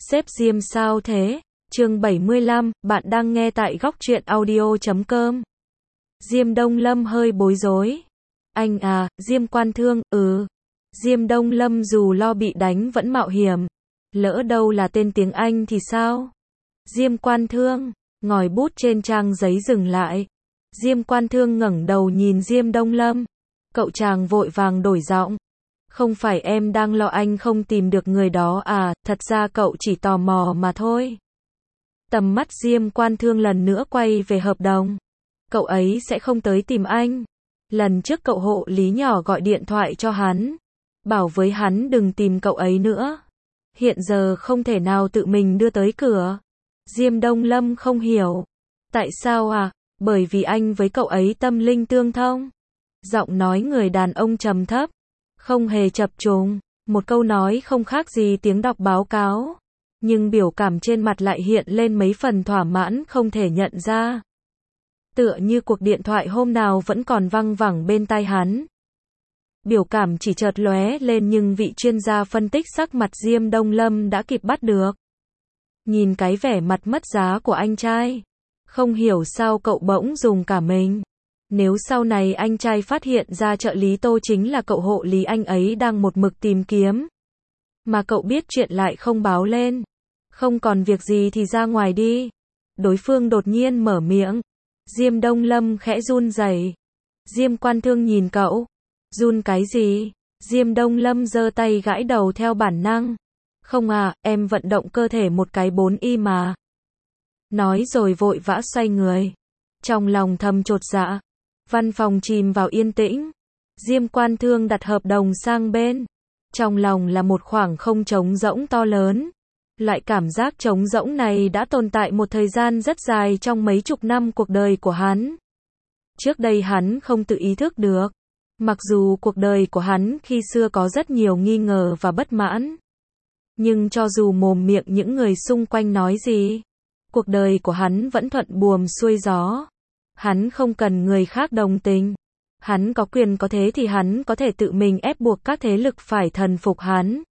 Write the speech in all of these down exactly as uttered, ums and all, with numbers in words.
Sếp Diêm sao thế? Chương bảy mươi lăm, bạn đang nghe tại góc truyện audio chấm com. Diêm Đông Lâm hơi bối rối. Anh à, Diêm Quan Thương, ừ. Diêm Đông Lâm dù lo bị đánh vẫn mạo hiểm. Lỡ đâu là tên tiếng Anh thì sao? Diêm Quan Thương, ngòi bút trên trang giấy dừng lại. Diêm Quan Thương ngẩng đầu nhìn Diêm Đông Lâm. Cậu chàng vội vàng đổi giọng. Không phải em đang lo anh không tìm được người đó à, thật ra cậu chỉ tò mò mà thôi. Tầm mắt Diêm Quan Thương lần nữa quay về hợp đồng. Cậu ấy sẽ không tới tìm anh. Lần trước cậu hộ lý nhỏ gọi điện thoại cho hắn. Bảo với hắn đừng tìm cậu ấy nữa. Hiện giờ không thể nào tự mình đưa tới cửa. Diêm Đông Lâm không hiểu. Tại sao à? Bởi vì anh với cậu ấy tâm linh tương thông. Giọng nói người đàn ông trầm thấp. Không hề chập chùng, một câu nói không khác gì tiếng đọc báo cáo, nhưng biểu cảm trên mặt lại hiện lên mấy phần thỏa mãn không thể nhận ra. Tựa như cuộc điện thoại hôm nào vẫn còn văng vẳng bên tai hắn. Biểu cảm chỉ chợt lóe lên nhưng vị chuyên gia phân tích sắc mặt Diêm Đông Lâm đã kịp bắt được. Nhìn cái vẻ mặt mất giá của anh trai, không hiểu sao cậu bỗng dùng cả mình. Nếu sau này anh trai phát hiện ra trợ lý Tô chính là cậu hộ lý anh ấy đang một mực tìm kiếm, mà cậu biết chuyện lại không báo lên. Không còn việc gì thì ra ngoài đi. Đối phương đột nhiên mở miệng. Diêm Đông Lâm khẽ run rẩy. Diêm Quan Thương nhìn cậu. Run cái gì? Diêm Đông Lâm giơ tay gãi đầu theo bản năng. Không à, em vận động cơ thể một cái bốn y mà. Nói rồi vội vã xoay người. Trong lòng thầm chột dạ. Văn phòng chìm vào yên tĩnh. Diêm Quan Thương đặt hợp đồng sang bên. Trong lòng là một khoảng không trống rỗng to lớn. Loại cảm giác trống rỗng này đã tồn tại một thời gian rất dài trong mấy chục năm cuộc đời của hắn. Trước đây hắn không tự ý thức được. Mặc dù cuộc đời của hắn khi xưa có rất nhiều nghi ngờ và bất mãn. Nhưng cho dù mồm miệng những người xung quanh nói gì, cuộc đời của hắn vẫn thuận buồm xuôi gió. Hắn không cần người khác đồng tình. Hắn có quyền có thế thì hắn có thể tự mình ép buộc các thế lực phải thần phục hắn.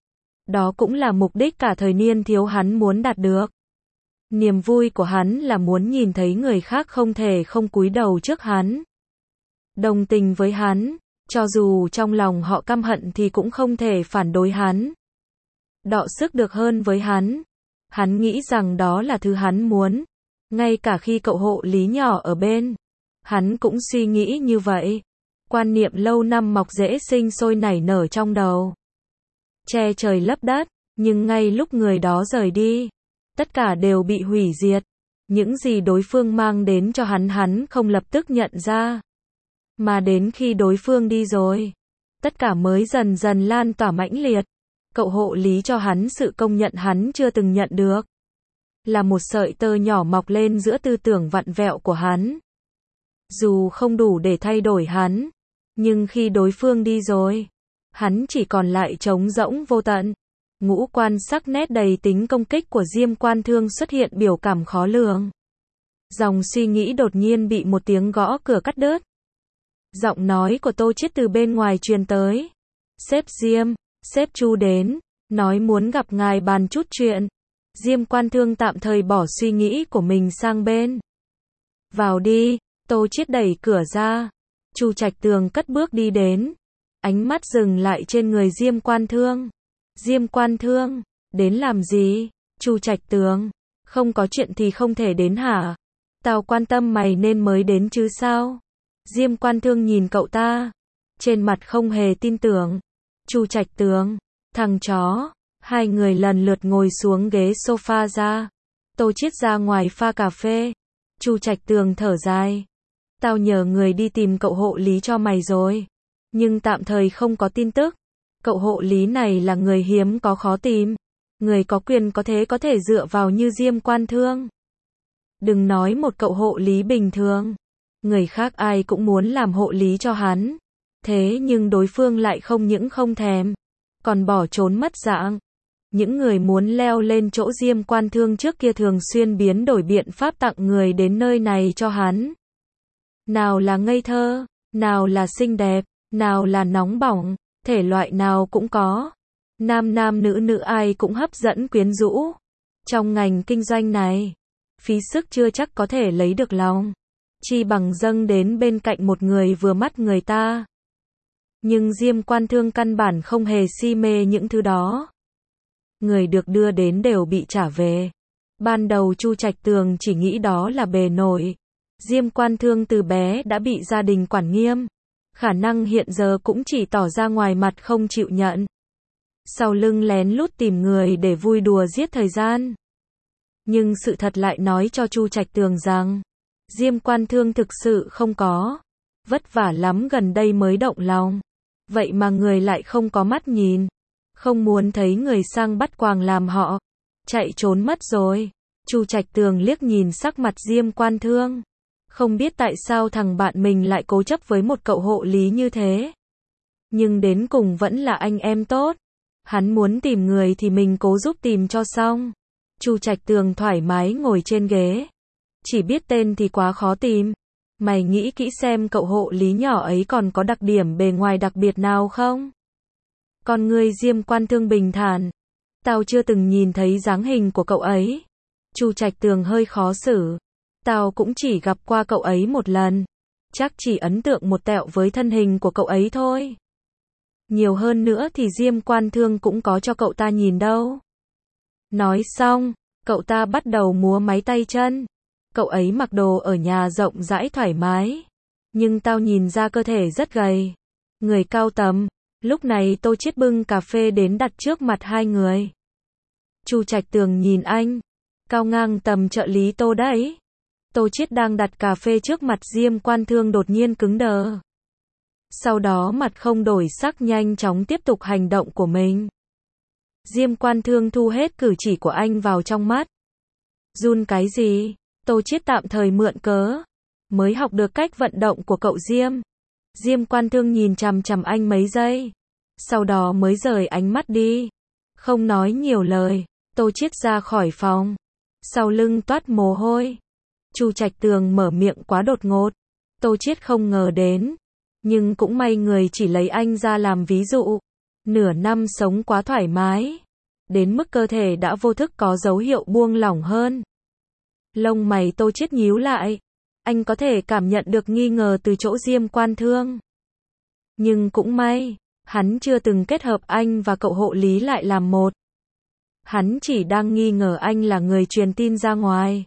Đó cũng là mục đích cả thời niên thiếu hắn muốn đạt được. Niềm vui của hắn là muốn nhìn thấy người khác không thể không cúi đầu trước hắn. Đồng tình với hắn, cho dù trong lòng họ căm hận thì cũng không thể phản đối hắn. Đọ sức được hơn với hắn. Hắn nghĩ rằng đó là thứ hắn muốn. Ngay cả khi cậu hộ lý nhỏ ở bên, hắn cũng suy nghĩ như vậy. Quan niệm lâu năm mọc rễ sinh sôi nảy nở trong đầu. Che trời lấp đất, nhưng ngay lúc người đó rời đi, tất cả đều bị hủy diệt. Những gì đối phương mang đến cho hắn hắn không lập tức nhận ra. Mà đến khi đối phương đi rồi, tất cả mới dần dần lan tỏa mãnh liệt. Cậu hộ lý cho hắn sự công nhận hắn chưa từng nhận được. Là một sợi tơ nhỏ mọc lên giữa tư tưởng vặn vẹo của hắn. Dù không đủ để thay đổi hắn, nhưng khi đối phương đi rồi, hắn chỉ còn lại trống rỗng vô tận. Ngũ quan sắc nét đầy tính công kích của Diêm Quan Thương xuất hiện biểu cảm khó lường. Dòng suy nghĩ đột nhiên bị một tiếng gõ cửa cắt đứt. Giọng nói của Tô Chiết từ bên ngoài truyền tới. Sếp Diêm, sếp Chu đến, nói muốn gặp ngài bàn chút chuyện. Diêm Quan Thương tạm thời bỏ suy nghĩ của mình sang bên. Vào đi, Tô Chiết đẩy cửa ra. Chu Trạch Tường cất bước đi đến. Ánh mắt dừng lại trên người Diêm Quan Thương. Diêm Quan Thương, đến làm gì? Chu Trạch Tường, không có chuyện thì không thể đến hả? Tao quan tâm mày nên mới đến chứ sao? Diêm Quan Thương nhìn cậu ta, trên mặt không hề tin tưởng. Chu Trạch Tường, thằng chó. Hai người lần lượt ngồi xuống ghế sofa ra. Tô Chiết ra ngoài pha cà phê. Chu Trạch Tường thở dài. Tao nhờ người đi tìm cậu hộ lý cho mày rồi. Nhưng tạm thời không có tin tức. Cậu hộ lý này là người hiếm có khó tìm. Người có quyền có thế có thể dựa vào như Diêm Quan Thương. Đừng nói một cậu hộ lý bình thường. Người khác ai cũng muốn làm hộ lý cho hắn. Thế nhưng đối phương lại không những không thèm, còn bỏ trốn mất dạng. Những người muốn leo lên chỗ Diêm Quan Thương trước kia thường xuyên biến đổi biện pháp tặng người đến nơi này cho hắn. Nào là ngây thơ, nào là xinh đẹp, nào là nóng bỏng, thể loại nào cũng có. Nam nam nữ nữ ai cũng hấp dẫn quyến rũ. Trong ngành kinh doanh này, phí sức chưa chắc có thể lấy được lòng. Chi bằng dâng đến bên cạnh một người vừa mắt người ta. Nhưng Diêm Quan Thương căn bản không hề si mê những thứ đó. Người được đưa đến đều bị trả về. Ban đầu Chu Trạch Tường chỉ nghĩ đó là bề nổi. Diêm Quan Thương từ bé đã bị gia đình quản nghiêm. Khả năng hiện giờ cũng chỉ tỏ ra ngoài mặt không chịu nhận. Sau lưng lén lút tìm người để vui đùa giết thời gian. Nhưng sự thật lại nói cho Chu Trạch Tường rằng, Diêm Quan Thương thực sự không có. Vất vả lắm gần đây mới động lòng. Vậy mà người lại không có mắt nhìn. Không muốn thấy người sang bắt quàng làm họ. Chạy trốn mất rồi. Chu Trạch Tường liếc nhìn sắc mặt Diêm Quan Thương. Không biết tại sao thằng bạn mình lại cố chấp với một cậu hộ lý như thế. Nhưng đến cùng vẫn là anh em tốt. Hắn muốn tìm người thì mình cố giúp tìm cho xong. Chu Trạch Tường thoải mái ngồi trên ghế. Chỉ biết tên thì quá khó tìm. Mày nghĩ kỹ xem cậu hộ lý nhỏ ấy còn có đặc điểm bề ngoài đặc biệt nào không? Con ngươi Diêm Quan Thương bình thản. Tao chưa từng nhìn thấy dáng hình của cậu ấy. Chu Trạch Tường hơi khó xử. Tao cũng chỉ gặp qua cậu ấy một lần. Chắc chỉ ấn tượng một tẹo với thân hình của cậu ấy thôi. Nhiều hơn nữa thì Diêm Quan Thương cũng có cho cậu ta nhìn đâu. Nói xong, cậu ta bắt đầu múa máy tay chân. Cậu ấy mặc đồ ở nhà rộng rãi thoải mái. Nhưng tao nhìn ra cơ thể rất gầy. Người cao tầm. Lúc này Tô Chiết bưng cà phê đến đặt trước mặt hai người. Chu Trạch Tường nhìn anh. Cao ngang tầm trợ lý Tô đấy. Tô Chiết đang đặt cà phê trước mặt Diêm Quan Thương đột nhiên cứng đờ. Sau đó mặt không đổi sắc nhanh chóng tiếp tục hành động của mình. Diêm Quan Thương thu hết cử chỉ của anh vào trong mắt. Run cái gì? Tô Chiết tạm thời mượn cớ. Mới học được cách vận động của cậu Diêm. Diêm Quan Thương nhìn chằm chằm anh mấy giây. Sau đó mới rời ánh mắt đi. Không nói nhiều lời. Tô Chiết ra khỏi phòng. Sau lưng toát mồ hôi. Chu Trạch Tường mở miệng quá đột ngột. Tô Chiết không ngờ đến. Nhưng cũng may người chỉ lấy anh ra làm ví dụ. Nửa năm sống quá thoải mái. Đến mức cơ thể đã vô thức có dấu hiệu buông lỏng hơn. Lông mày Tô Chiết nhíu lại. Anh có thể cảm nhận được nghi ngờ từ chỗ Diêm Quan Thương. Nhưng cũng may, hắn chưa từng kết hợp anh và cậu hộ lý lại làm một. Hắn chỉ đang nghi ngờ anh là người truyền tin ra ngoài.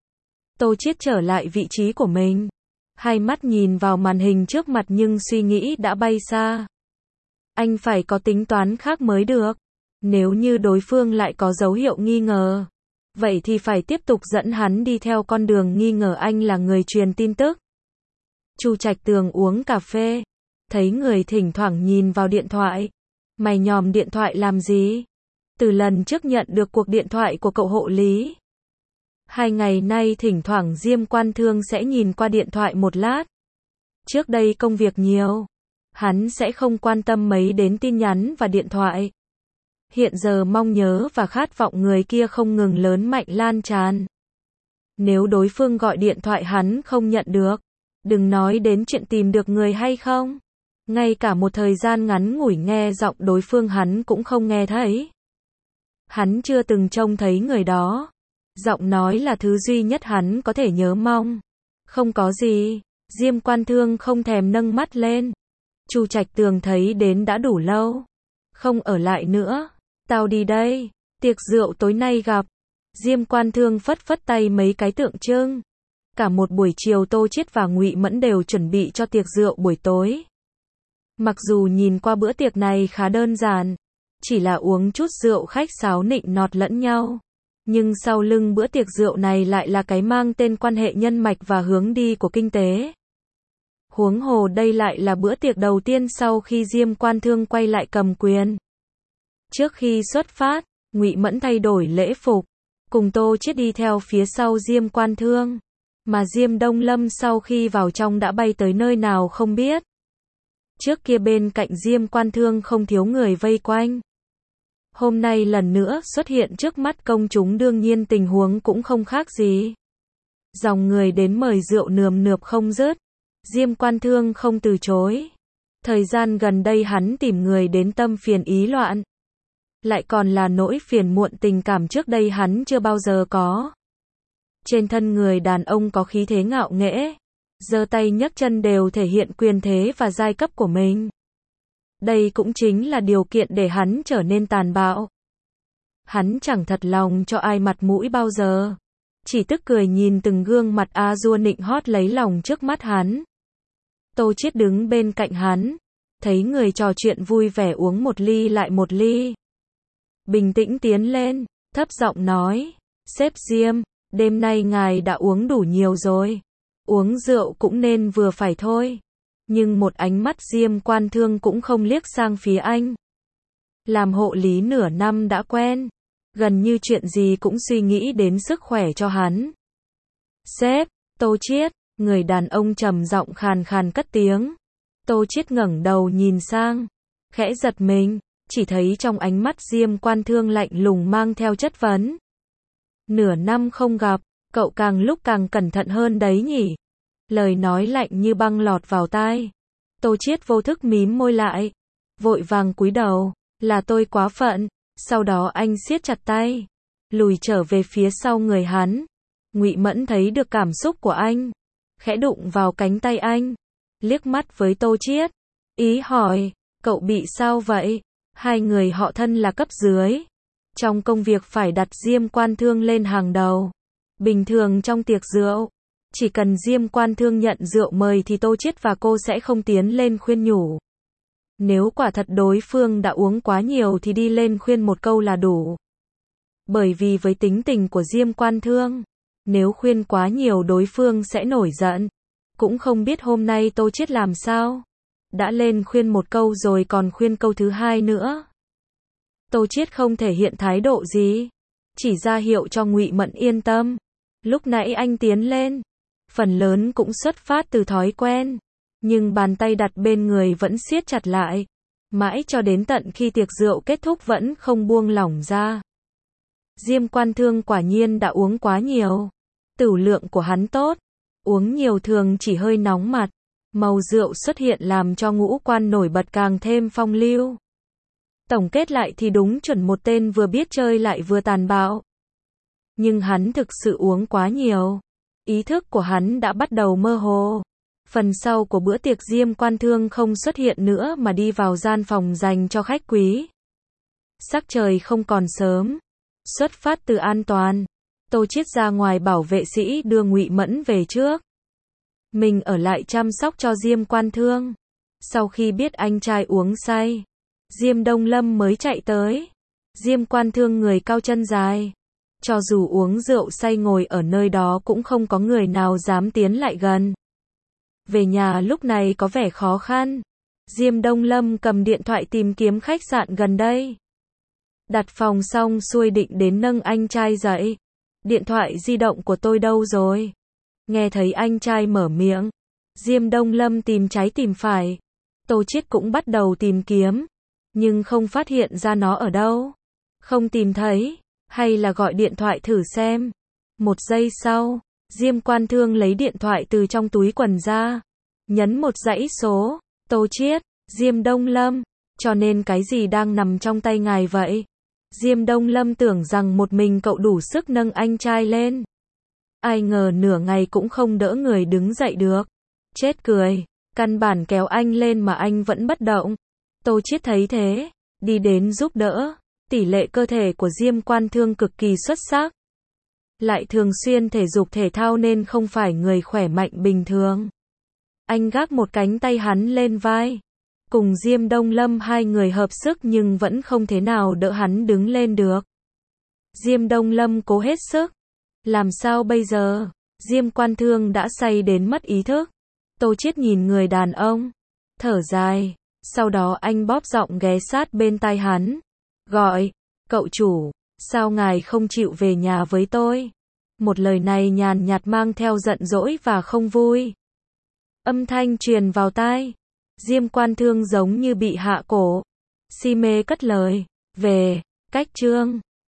Tô Chiết trở lại vị trí của mình. Hai mắt nhìn vào màn hình trước mặt nhưng suy nghĩ đã bay xa. Anh phải có tính toán khác mới được. Nếu như đối phương lại có dấu hiệu nghi ngờ. Vậy thì phải tiếp tục dẫn hắn đi theo con đường nghi ngờ anh là người truyền tin tức. Chu Trạch Tường uống cà phê. Thấy người thỉnh thoảng nhìn vào điện thoại. Mày nhòm điện thoại làm gì? Từ lần trước nhận được cuộc điện thoại của cậu hộ lý. Hai ngày nay thỉnh thoảng Diêm Quan Thương sẽ nhìn qua điện thoại một lát. Trước đây công việc nhiều. Hắn sẽ không quan tâm mấy đến tin nhắn và điện thoại. Hiện giờ mong nhớ và khát vọng người kia không ngừng lớn mạnh lan tràn. Nếu đối phương gọi điện thoại hắn không nhận được. Đừng nói đến chuyện tìm được người hay không. Ngay cả một thời gian ngắn ngủi nghe giọng đối phương hắn cũng không nghe thấy. Hắn chưa từng trông thấy người đó. Giọng nói là thứ duy nhất hắn có thể nhớ mong. Không có gì. Diêm Quan Thương không thèm nâng mắt lên. Chu Trạch Tường thấy đến đã đủ lâu. Không ở lại nữa. Tao đi đây. Tiệc rượu tối nay gặp. Diêm Quan Thương phất phất tay mấy cái tượng trưng. Cả một buổi chiều Tô Chiết và Ngụy Mẫn đều chuẩn bị cho tiệc rượu buổi tối. Mặc dù nhìn qua bữa tiệc này khá đơn giản. Chỉ là uống chút rượu khách sáo nịnh nọt lẫn nhau. Nhưng sau lưng bữa tiệc rượu này lại là cái mang tên quan hệ nhân mạch và hướng đi của kinh tế. Huống hồ đây lại là bữa tiệc đầu tiên sau khi Diêm Quan Thương quay lại cầm quyền. Trước khi xuất phát, Ngụy Mẫn thay đổi lễ phục, cùng Tô Chiết đi theo phía sau Diêm Quan Thương. Mà Diêm Đông Lâm sau khi vào trong đã bay tới nơi nào không biết. Trước kia bên cạnh Diêm Quan Thương không thiếu người vây quanh. Hôm nay lần nữa xuất hiện trước mắt công chúng đương nhiên tình huống cũng không khác gì. Dòng người đến mời rượu nườm nượp không dứt. Diêm Quan Thương không từ chối. Thời gian gần đây hắn tìm người đến tâm phiền ý loạn. lại còn là nỗi phiền muộn tình cảm trước đây hắn chưa bao giờ có. Trên thân người đàn ông có khí thế ngạo nghễ, giơ tay nhấc chân đều thể hiện quyền thế và giai cấp của mình. Đây cũng chính là điều kiện để hắn trở nên tàn bạo. Hắn chẳng thật lòng cho ai mặt mũi bao giờ, chỉ tức cười nhìn từng gương mặt a dua nịnh hót lấy lòng trước mắt hắn. Tô Chiết đứng bên cạnh hắn, thấy người trò chuyện vui vẻ uống một ly lại một ly. Bình tĩnh tiến lên, thấp giọng nói, sếp Diêm, đêm nay ngài đã uống đủ nhiều rồi. Uống rượu cũng nên vừa phải thôi. Nhưng một ánh mắt Diêm Quan Thương cũng không liếc sang phía anh. Làm hộ lý nửa năm đã quen, gần như chuyện gì cũng suy nghĩ đến sức khỏe cho hắn. Sếp, Tô Chiết, người đàn ông trầm giọng khàn khàn cất tiếng. Tô Chiết ngẩng đầu nhìn sang, khẽ giật mình, chỉ thấy trong ánh mắt Diêm Quan Thương lạnh lùng mang theo chất vấn. Nửa năm không gặp, cậu càng lúc càng cẩn thận hơn đấy nhỉ? Lời nói lạnh như băng lọt vào tai. Tô Chiết vô thức mím môi lại, vội vàng cúi đầu, là tôi quá phận. Sau đó anh siết chặt tay, lùi trở về phía sau người hắn. Ngụy Mẫn thấy được cảm xúc của anh, khẽ đụng vào cánh tay anh, liếc mắt với Tô Chiết, ý hỏi, cậu bị sao vậy? Hai người họ thân là cấp dưới, trong công việc phải đặt Diêm Quan Thương lên hàng đầu. Bình thường trong tiệc rượu, chỉ cần Diêm Quan Thương nhận rượu mời thì Tô Chiết và cô sẽ không tiến lên khuyên nhủ. Nếu quả thật đối phương đã uống quá nhiều thì đi lên khuyên một câu là đủ. Bởi vì với tính tình của Diêm Quan Thương, nếu khuyên quá nhiều đối phương sẽ nổi giận. Cũng không biết hôm nay Tô Chiết làm sao. Đã lên khuyên một câu rồi còn khuyên câu thứ hai nữa. Tô Chiết không thể hiện thái độ gì, chỉ ra hiệu cho Ngụy Mẫn yên tâm. Lúc nãy anh tiến lên, phần lớn cũng xuất phát từ thói quen, nhưng bàn tay đặt bên người vẫn siết chặt lại, mãi cho đến tận khi tiệc rượu kết thúc vẫn không buông lỏng ra. Diêm Quan Thương quả nhiên đã uống quá nhiều. Tửu lượng của hắn tốt, uống nhiều thường chỉ hơi nóng mặt, màu rượu xuất hiện làm cho ngũ quan nổi bật càng thêm phong lưu. Tổng kết lại thì đúng chuẩn một tên vừa biết chơi lại vừa tàn bạo. Nhưng hắn thực sự uống quá nhiều, ý thức của hắn đã bắt đầu mơ hồ. Phần sau của bữa tiệc Diêm Quan Thương không xuất hiện nữa mà đi vào gian phòng dành cho khách quý. Sắc trời không còn sớm, xuất phát từ an toàn, Tô Chiết ra ngoài bảo vệ sĩ đưa Ngụy Mẫn về trước. Mình ở lại chăm sóc cho Diêm Quan Thương. Sau khi biết anh trai uống say, Diêm Đông Lâm mới chạy tới. Diêm Quan Thương người cao chân dài, cho dù uống rượu say ngồi ở nơi đó cũng không có người nào dám tiến lại gần. Về nhà lúc này có vẻ khó khăn. Diêm Đông Lâm cầm điện thoại tìm kiếm khách sạn gần đây. Đặt phòng xong xuôi định đến nâng anh trai dậy. Điện thoại di động của tôi đâu rồi? Nghe thấy anh trai mở miệng, Diêm Đông Lâm tìm trái tìm phải. Tô Chiết cũng bắt đầu tìm kiếm, nhưng không phát hiện ra nó ở đâu. Không tìm thấy, hay là gọi điện thoại thử xem. Một giây sau, Diêm Quan Thương lấy điện thoại từ trong túi quần ra, nhấn một dãy số. Tô Chiết, Diêm Đông Lâm, cho nên cái gì đang nằm trong tay ngài vậy? Diêm Đông Lâm tưởng rằng một mình cậu đủ sức nâng anh trai lên. Ai ngờ nửa ngày cũng không đỡ người đứng dậy được. Chết cười, căn bản kéo anh lên mà anh vẫn bất động. Tô Chiết thấy thế, đi đến giúp đỡ. Tỷ lệ cơ thể của Diêm Quan Thương cực kỳ xuất sắc. Lại thường xuyên thể dục thể thao nên không phải người khỏe mạnh bình thường. Anh gác một cánh tay hắn lên vai. Cùng Diêm Đông Lâm hai người hợp sức nhưng vẫn không thế nào đỡ hắn đứng lên được. Diêm Đông Lâm cố hết sức. Làm sao bây giờ? Diêm Quan Thương đã say đến mất ý thức. Tô Chiết nhìn người đàn ông, thở dài. Sau đó anh bóp giọng ghé sát bên tai hắn. Gọi, cậu chủ, sao ngài không chịu về nhà với tôi? Một lời này nhàn nhạt mang theo giận dỗi và không vui. Âm thanh truyền vào tai. Diêm Quan Thương giống như bị hạ cổ. Si mê cất lời, về, cách chương.